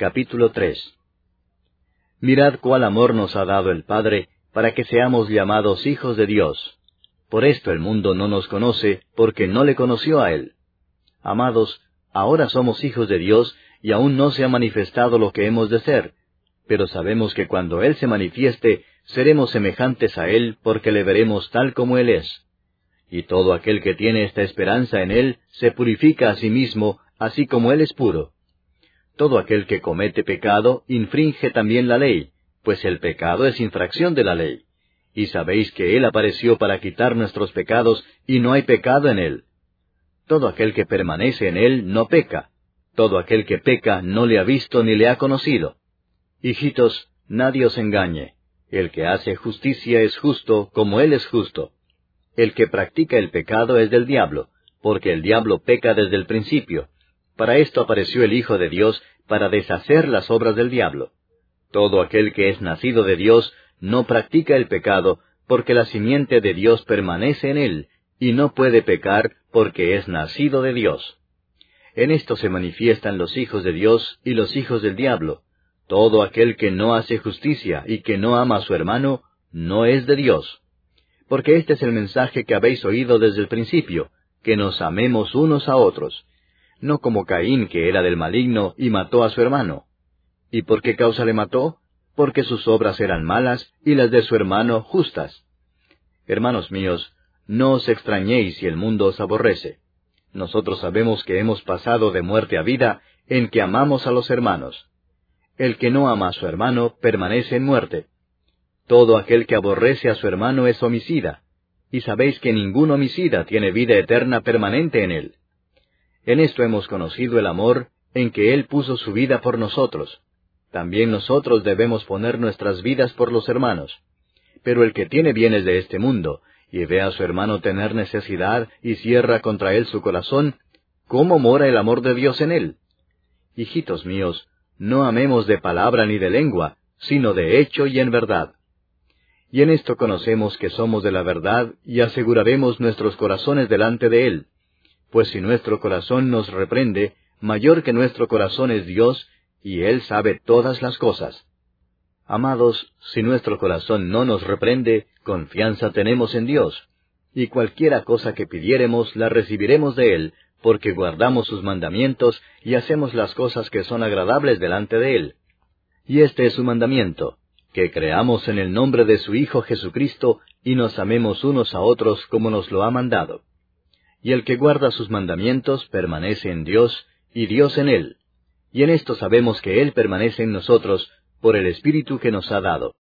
Capítulo 3. Mirad cuál amor nos ha dado el Padre, para que seamos llamados hijos de Dios. Por esto el mundo no nos conoce, porque no le conoció a Él. Amados, ahora somos hijos de Dios, y aún no se ha manifestado lo que hemos de ser. Pero sabemos que cuando Él se manifieste, seremos semejantes a Él, porque le veremos tal como Él es. Y todo aquel que tiene esta esperanza en Él, se purifica a sí mismo, así como Él es puro. Todo aquel que comete pecado, infringe también la ley, pues el pecado es infracción de la ley. Y sabéis que Él apareció para quitar nuestros pecados, y no hay pecado en Él. Todo aquel que permanece en Él no peca. Todo aquel que peca no le ha visto ni le ha conocido. Hijitos, nadie os engañe. El que hace justicia es justo, como Él es justo. El que practica el pecado es del diablo, porque el diablo peca desde el principio. Para esto apareció el Hijo de Dios, para deshacer las obras del diablo. Todo aquel que es nacido de Dios no practica el pecado, porque la simiente de Dios permanece en él, y no puede pecar, porque es nacido de Dios. En esto se manifiestan los hijos de Dios y los hijos del diablo. Todo aquel que no hace justicia y que no ama a su hermano, no es de Dios. Porque este es el mensaje que habéis oído desde el principio, que nos amemos unos a otros. No como Caín, que era del maligno, y mató a su hermano. ¿Y por qué causa le mató? Porque sus obras eran malas, y las de su hermano justas. Hermanos míos, no os extrañéis si el mundo os aborrece. Nosotros sabemos que hemos pasado de muerte a vida, en que amamos a los hermanos. El que no ama a su hermano, permanece en muerte. Todo aquel que aborrece a su hermano es homicida, y sabéis que ningún homicida tiene vida eterna permanente en él. En esto hemos conocido el amor, en que Él puso su vida por nosotros. También nosotros debemos poner nuestras vidas por los hermanos. Pero el que tiene bienes de este mundo, y ve a su hermano tener necesidad, y cierra contra él su corazón, ¿cómo mora el amor de Dios en él? Hijitos míos, no amemos de palabra ni de lengua, sino de hecho y en verdad. Y en esto conocemos que somos de la verdad, y aseguraremos nuestros corazones delante de Él. Pues si nuestro corazón nos reprende, mayor que nuestro corazón es Dios, y Él sabe todas las cosas. Amados, si nuestro corazón no nos reprende, confianza tenemos en Dios, y cualquiera cosa que pidiéremos la recibiremos de Él, porque guardamos sus mandamientos y hacemos las cosas que son agradables delante de Él. Y este es su mandamiento, que creamos en el nombre de su Hijo Jesucristo, y nos amemos unos a otros como nos lo ha mandado. Y el que guarda sus mandamientos permanece en Dios, y Dios en él. Y en esto sabemos que Él permanece en nosotros, por el Espíritu que nos ha dado.